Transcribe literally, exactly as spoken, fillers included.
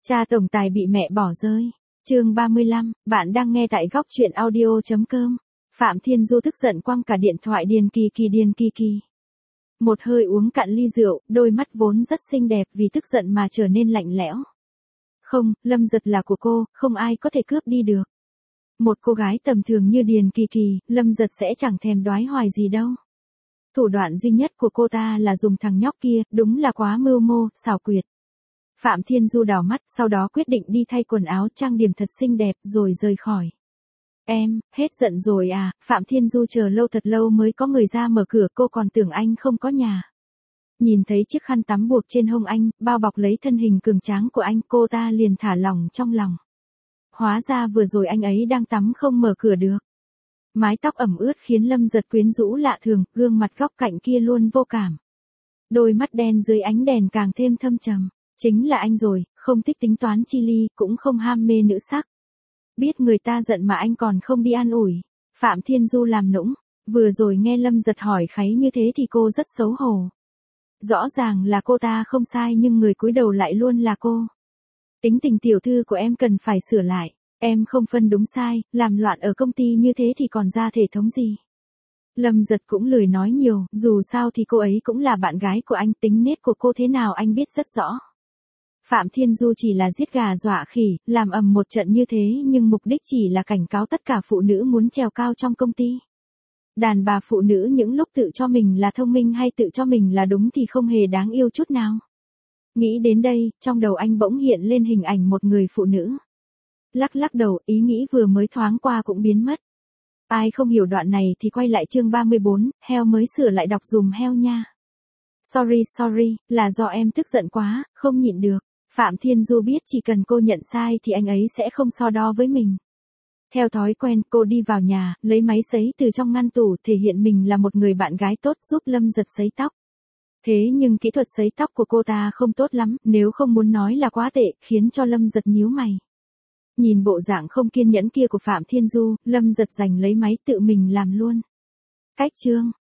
Cha tổng tài bị mẹ bỏ rơi. Chương ba mươi lăm, bạn đang nghe tại góc truyện audio.com. Phạm Thiên Du tức giận quăng cả điện thoại Điền Kỳ Kỳ Điền Kỳ Kỳ. Một hơi uống cạn ly rượu, đôi mắt vốn rất xinh đẹp vì tức giận mà trở nên lạnh lẽo. Không, Lâm Giật là của cô, không ai có thể cướp đi được. Một cô gái tầm thường như Điền Kỳ Kỳ, Lâm Giật sẽ chẳng thèm đoái hoài gì đâu. Thủ đoạn duy nhất của cô ta là dùng thằng nhóc kia, đúng là quá mưu mô, xảo quyệt. Phạm Thiên Du đảo mắt, sau đó quyết định đi thay quần áo trang điểm thật xinh đẹp rồi rời khỏi. Em, hết giận rồi à, Phạm Thiên Du chờ lâu thật lâu mới có người ra mở cửa, cô còn tưởng anh không có nhà. Nhìn thấy chiếc khăn tắm buộc trên hông anh, bao bọc lấy thân hình cường tráng của anh, cô ta liền thả lỏng trong lòng. Hóa ra vừa rồi anh ấy đang tắm không mở cửa được. Mái tóc ẩm ướt khiến Lâm Giật quyến rũ lạ thường, gương mặt góc cạnh kia luôn vô cảm. Đôi mắt đen dưới ánh đèn càng thêm thâm trầm. Chính là anh rồi, không thích tính toán chi ly, cũng không ham mê nữ sắc. Biết người ta giận mà anh còn không đi an ủi. Phạm Thiên Du làm nũng, vừa rồi nghe Lâm Giật hỏi kháy như thế thì cô rất xấu hổ. Rõ ràng là cô ta không sai nhưng người cúi đầu lại luôn là cô. Tính tình tiểu thư của em cần phải sửa lại, em không phân đúng sai, làm loạn ở công ty như thế thì còn ra thể thống gì. Lâm Giật cũng lười nói nhiều, dù sao thì cô ấy cũng là bạn gái của anh, tính nết của cô thế nào anh biết rất rõ. Phạm Thiên Du chỉ là giết gà dọa khỉ, làm ầm một trận như thế nhưng mục đích chỉ là cảnh cáo tất cả phụ nữ muốn trèo cao trong công ty. Đàn bà phụ nữ những lúc tự cho mình là thông minh hay tự cho mình là đúng thì không hề đáng yêu chút nào. Nghĩ đến đây, trong đầu anh bỗng hiện lên hình ảnh một người phụ nữ. Lắc lắc đầu, ý nghĩ vừa mới thoáng qua cũng biến mất. Ai không hiểu đoạn này thì quay lại chương ba mươi bốn, heo mới sửa lại đọc dùm heo nha. Sorry sorry, là do em tức giận quá, không nhịn được. Phạm Thiên Du biết chỉ cần cô nhận sai thì anh ấy sẽ không so đo với mình. Theo thói quen, cô đi vào nhà, lấy máy sấy từ trong ngăn tủ, thể hiện mình là một người bạn gái tốt giúp Lâm Giật sấy tóc. Thế nhưng kỹ thuật sấy tóc của cô ta không tốt lắm, nếu không muốn nói là quá tệ, khiến cho Lâm Giật nhíu mày. Nhìn bộ dạng không kiên nhẫn kia của Phạm Thiên Du, Lâm Giật giành lấy máy tự mình làm luôn. Cách chương